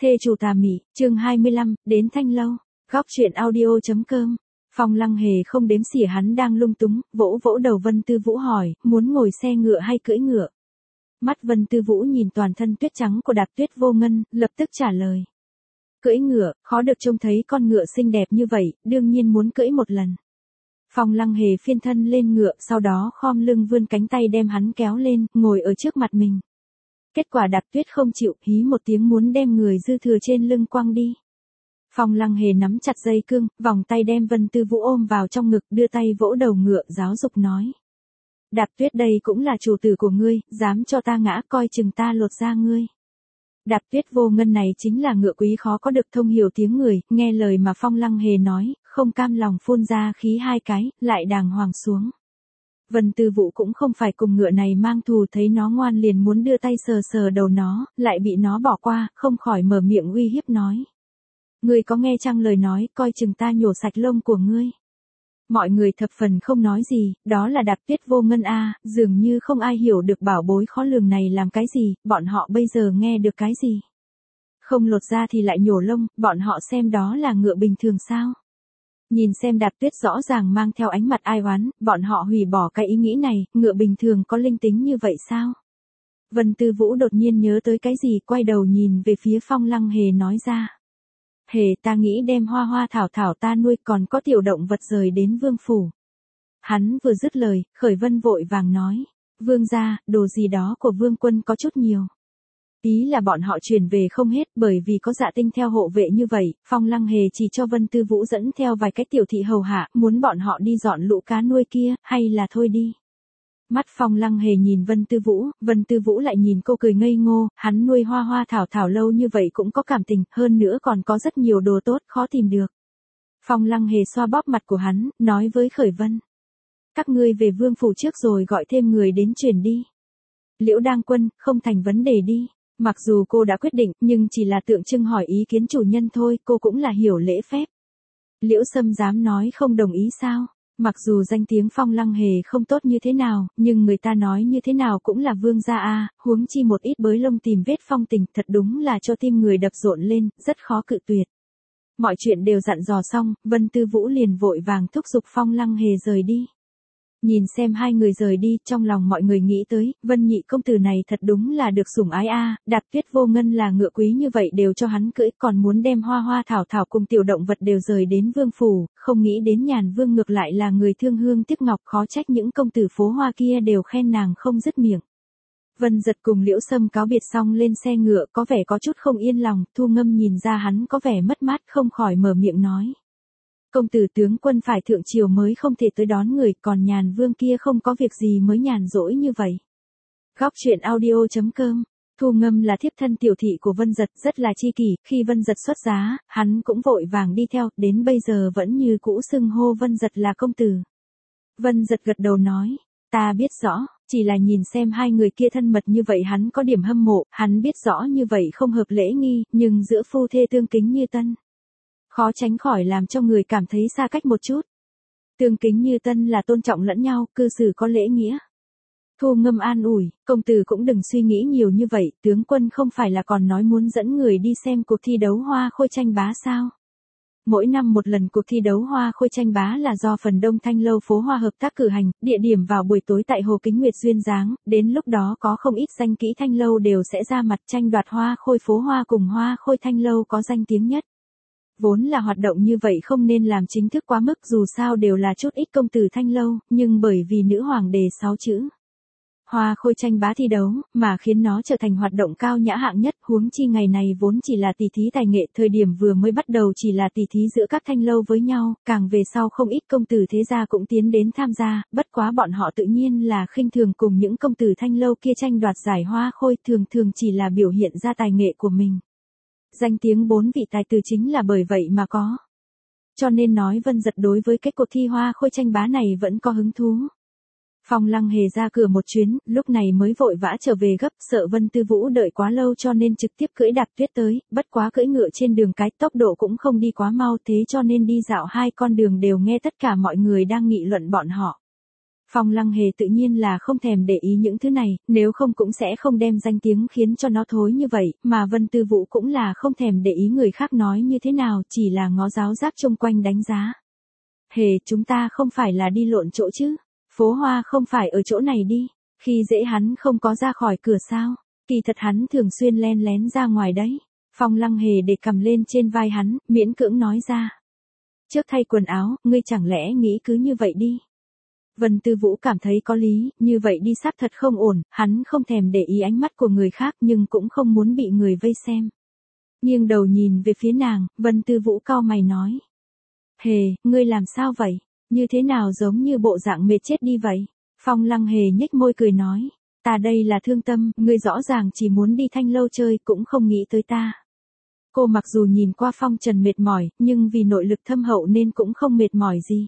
Thê chủ tà mị, chương 25, đến Thanh Lâu, góc truyện audio.com. Phong Lăng Hề không đếm xỉa hắn đang lung túng, vỗ vỗ đầu Vân Tư Vũ hỏi, muốn ngồi xe ngựa hay cưỡi ngựa? Mắt Vân Tư Vũ nhìn toàn thân tuyết trắng của Đạp Tuyết Vô Ngân, lập tức trả lời. Cưỡi ngựa, khó được trông thấy con ngựa xinh đẹp như vậy, đương nhiên muốn cưỡi một lần. Phong Lăng Hề phiên thân lên ngựa, sau đó khom lưng vươn cánh tay đem hắn kéo lên, ngồi ở trước mặt mình. Kết quả Đạp Tuyết không chịu, hí một tiếng muốn đem người dư thừa trên lưng quăng đi. Phong Lăng Hề nắm chặt dây cương, vòng tay đem Vân Tư Vũ ôm vào trong ngực, đưa tay vỗ đầu ngựa giáo dục nói. Đạp Tuyết đây cũng là chủ tử của ngươi, dám cho ta ngã coi chừng ta lột da ngươi. Đạp Tuyết Vô Ngân này chính là ngựa quý khó có được thông hiểu tiếng người, nghe lời mà Phong Lăng Hề nói, không cam lòng phun ra khí hai cái, lại đàng hoàng xuống. Vân Tư Vũ cũng không phải cùng ngựa này mang thù, thấy nó ngoan liền muốn đưa tay sờ sờ đầu nó, lại bị nó bỏ qua, không khỏi mở miệng uy hiếp nói. Ngươi có nghe chăng lời nói, coi chừng ta nhổ sạch lông của ngươi. Mọi người thập phần không nói gì, đó là Đạp Tuyết Vô Ngân a, dường như không ai hiểu được bảo bối khó lường này làm cái gì, bọn họ bây giờ nghe được cái gì. Không lột ra thì lại nhổ lông, bọn họ xem đó là ngựa bình thường sao. Nhìn xem Đạp Tuyết rõ ràng mang theo ánh mặt ai oán, bọn họ hủy bỏ cái ý nghĩ này, ngựa bình thường có linh tính như vậy sao? Vân Tư Vũ đột nhiên nhớ tới cái gì, quay đầu nhìn về phía Phong Lăng Hề nói ra. Hề, ta nghĩ đem hoa hoa thảo thảo ta nuôi, còn có tiểu động vật rời đến vương phủ. Hắn vừa dứt lời, Khởi Vân vội vàng nói. Vương gia, đồ gì đó của vương quân có chút nhiều. Ý là bọn họ chuyển về không hết, bởi vì có Dạ Tinh theo hộ vệ như vậy, Phong Lăng Hề chỉ cho Vân Tư Vũ dẫn theo vài cách tiểu thị hầu hạ, muốn bọn họ đi dọn lũ cá nuôi kia, hay là thôi đi. Mắt Phong Lăng Hề nhìn Vân Tư Vũ lại nhìn cô cười ngây ngô, hắn nuôi hoa hoa thảo thảo lâu như vậy cũng có cảm tình, hơn nữa còn có rất nhiều đồ tốt khó tìm được. Phong Lăng Hề xoa bóp mặt của hắn, nói với Khởi Vân. Các ngươi về vương phủ trước rồi gọi thêm người đến chuyển đi. Liễu Đang Quân, không thành vấn đề đi. Mặc dù cô đã quyết định, nhưng chỉ là tượng trưng hỏi ý kiến chủ nhân thôi, cô cũng là hiểu lễ phép. Liễu Sâm dám nói không đồng ý sao? Mặc dù danh tiếng Phong Lăng Hề không tốt như thế nào, nhưng người ta nói như thế nào cũng là vương gia a, huống chi một ít bới lông tìm vết phong tình, thật đúng là cho tim người đập rộn lên, rất khó cự tuyệt. Mọi chuyện đều dặn dò xong, Vân Tư Vũ liền vội vàng thúc giục Phong Lăng Hề rời đi. Nhìn xem hai người rời đi, trong lòng mọi người nghĩ tới, Vân nhị công tử này thật đúng là được sủng ái a, Đạp Tuyết Vô Ngân là ngựa quý như vậy đều cho hắn cưỡi, còn muốn đem hoa hoa thảo thảo cùng tiểu động vật đều rời đến vương phủ, không nghĩ đến Nhàn Vương ngược lại là người thương hương tiếc ngọc, khó trách những công tử phố hoa kia đều khen nàng không dứt miệng. Vân Giật cùng Liễu Sâm cáo biệt xong lên xe ngựa, có vẻ có chút không yên lòng, Thu Ngâm nhìn ra hắn có vẻ mất mát, không khỏi mở miệng nói. Công tử tướng quân phải thượng triều mới không thể tới đón người, còn Nhàn Vương kia không có việc gì mới nhàn rỗi như vậy. Góc truyện audio.com. Thu Ngâm là thiếp thân tiểu thị của Vân Giật, rất là chi kỷ, khi Vân Giật xuất giá, hắn cũng vội vàng đi theo, đến bây giờ vẫn như cũ xưng hô Vân Giật là công tử. Vân Giật gật đầu nói, ta biết rõ, chỉ là nhìn xem hai người kia thân mật như vậy hắn có điểm hâm mộ, hắn biết rõ như vậy không hợp lễ nghi, nhưng giữa phu thê tương kính như tân. Khó tránh khỏi làm cho người cảm thấy xa cách một chút. Tương kính như tân là tôn trọng lẫn nhau, cư xử có lễ nghĩa. Thu Ngâm an ủi, công tử cũng đừng suy nghĩ nhiều như vậy, tướng quân không phải là còn nói muốn dẫn người đi xem cuộc thi đấu hoa khôi tranh bá sao. Mỗi năm một lần cuộc thi đấu hoa khôi tranh bá là do phần Đông Thanh Lâu phố hoa hợp tác cử hành, địa điểm vào buổi tối tại Hồ Kính Nguyệt duyên dáng, đến lúc đó có không ít danh kỹ Thanh Lâu đều sẽ ra mặt tranh đoạt hoa khôi phố hoa cùng hoa khôi Thanh Lâu có danh tiếng nhất. Vốn là hoạt động như vậy không nên làm chính thức quá mức, dù sao đều là chút ít công tử Thanh Lâu, nhưng bởi vì nữ hoàng đề 6 chữ hoa khôi tranh bá thi đấu, mà khiến nó trở thành hoạt động cao nhã hạng nhất, huống chi ngày này vốn chỉ là tỷ thí tài nghệ, thời điểm vừa mới bắt đầu chỉ là tỷ thí giữa các Thanh Lâu với nhau, càng về sau không ít công tử thế gia cũng tiến đến tham gia, bất quá bọn họ tự nhiên là khinh thường cùng những công tử Thanh Lâu kia tranh đoạt giải hoa khôi, thường thường chỉ là biểu hiện ra tài nghệ của mình. Danh tiếng 4 vị tài tử chính là bởi vậy mà có. Cho nên nói Vân Giật đối với cái cuộc thi hoa khôi tranh bá này vẫn có hứng thú. Phong Lăng Hề ra cửa một chuyến, lúc này mới vội vã trở về gấp, sợ Vân Tư Vũ đợi quá lâu cho nên trực tiếp cưỡi Đạp Tuyết tới, bất quá cưỡi ngựa trên đường cái tốc độ cũng không đi quá mau, thế cho nên đi dạo hai con đường đều nghe tất cả mọi người đang nghị luận bọn họ. Phong Lăng Hề tự nhiên là không thèm để ý những thứ này, nếu không cũng sẽ không đem danh tiếng khiến cho nó thối như vậy, mà Vân Tư Vũ cũng là không thèm để ý người khác nói như thế nào, chỉ là ngó giáo giác chung quanh đánh giá. Hề, chúng ta không phải là đi lộn chỗ chứ? Phố Hoa không phải ở chỗ này đi. Khi dễ hắn không có ra khỏi cửa sao? Kỳ thật hắn thường xuyên len lén ra ngoài đấy. Phong Lăng Hề để cầm lên trên vai hắn, miễn cưỡng nói ra. Trước thay quần áo, ngươi chẳng lẽ nghĩ cứ như vậy đi? Vân Tư Vũ cảm thấy có lý, như vậy đi xác thật không ổn, hắn không thèm để ý ánh mắt của người khác nhưng cũng không muốn bị người vây xem. Nghiêng đầu nhìn về phía nàng, Vân Tư Vũ cau mày nói. Hề, ngươi làm sao vậy? Như thế nào giống như bộ dạng mệt chết đi vậy? Phong Lăng Hề nhếch môi cười nói. Ta đây là thương tâm, ngươi rõ ràng chỉ muốn đi Thanh Lâu chơi cũng không nghĩ tới ta. Cô mặc dù nhìn qua Phong Trần mệt mỏi, nhưng vì nội lực thâm hậu nên cũng không mệt mỏi gì.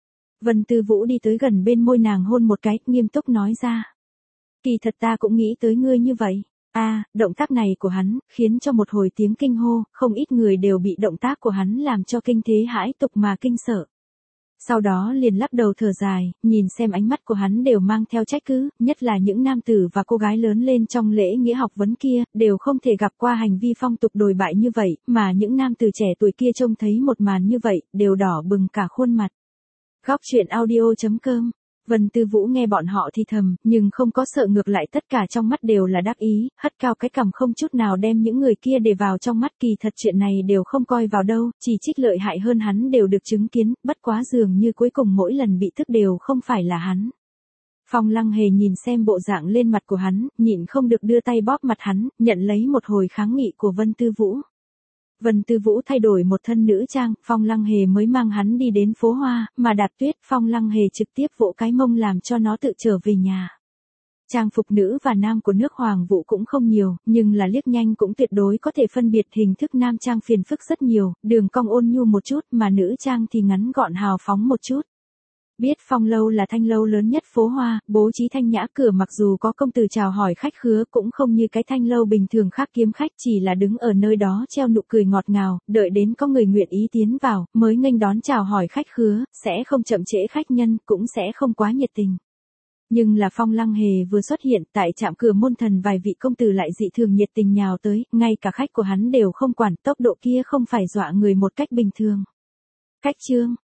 Vân Tư Vũ đi tới gần bên môi nàng hôn một cái, nghiêm túc nói ra. Kỳ thật ta cũng nghĩ tới ngươi như vậy. Động tác này của hắn, khiến cho một hồi tiếng kinh hô, không ít người đều bị động tác của hắn làm cho kinh thế hãi tục mà kinh sợ. Sau đó liền lắc đầu thở dài, nhìn xem ánh mắt của hắn đều mang theo trách cứ, nhất là những nam tử và cô gái lớn lên trong lễ nghĩa học vấn kia, đều không thể gặp qua hành vi phong tục đồi bại như vậy, mà những nam tử trẻ tuổi kia trông thấy một màn như vậy, đều đỏ bừng cả khuôn mặt. Góc truyện audio.com. Vân Tư Vũ nghe bọn họ thì thầm, nhưng không có sợ, ngược lại tất cả trong mắt đều là đắc ý, hất cao cái cằm không chút nào đem những người kia để vào trong mắt. Kỳ thật chuyện này đều không coi vào đâu, chỉ trích lợi hại hơn hắn đều được chứng kiến, bất quá dường như cuối cùng mỗi lần bị thức đều không phải là hắn. Phong Lăng Hề nhìn xem bộ dạng lên mặt của hắn, nhịn không được đưa tay bóp mặt hắn, nhận lấy một hồi kháng nghị của Vân Tư Vũ. Vân Tư Vũ thay đổi một thân nữ trang, Phong Lăng Hề mới mang hắn đi đến phố Hoa, mà Đạp Tuyết, Phong Lăng Hề trực tiếp vỗ cái mông làm cho nó tự trở về nhà. Trang phục nữ và nam của nước Hoàng Vũ cũng không nhiều, nhưng là liếc nhanh cũng tuyệt đối có thể phân biệt hình thức nam trang phiền phức rất nhiều, đường cong ôn nhu một chút mà nữ trang thì ngắn gọn hào phóng một chút. Biết Phong Lâu là thanh lâu lớn nhất phố Hoa, bố trí thanh nhã, cửa mặc dù có công tử chào hỏi khách khứa cũng không như cái thanh lâu bình thường khác kiếm khách, chỉ là đứng ở nơi đó treo nụ cười ngọt ngào, đợi đến có người nguyện ý tiến vào, mới nghênh đón chào hỏi khách khứa, sẽ không chậm trễ khách nhân, cũng sẽ không quá nhiệt tình. Nhưng là Phong Lăng Hề vừa xuất hiện tại trạm cửa môn thần, vài vị công tử lại dị thường nhiệt tình nhào tới, ngay cả khách của hắn đều không quản, tốc độ kia không phải dọa người một cách bình thường. Cách chương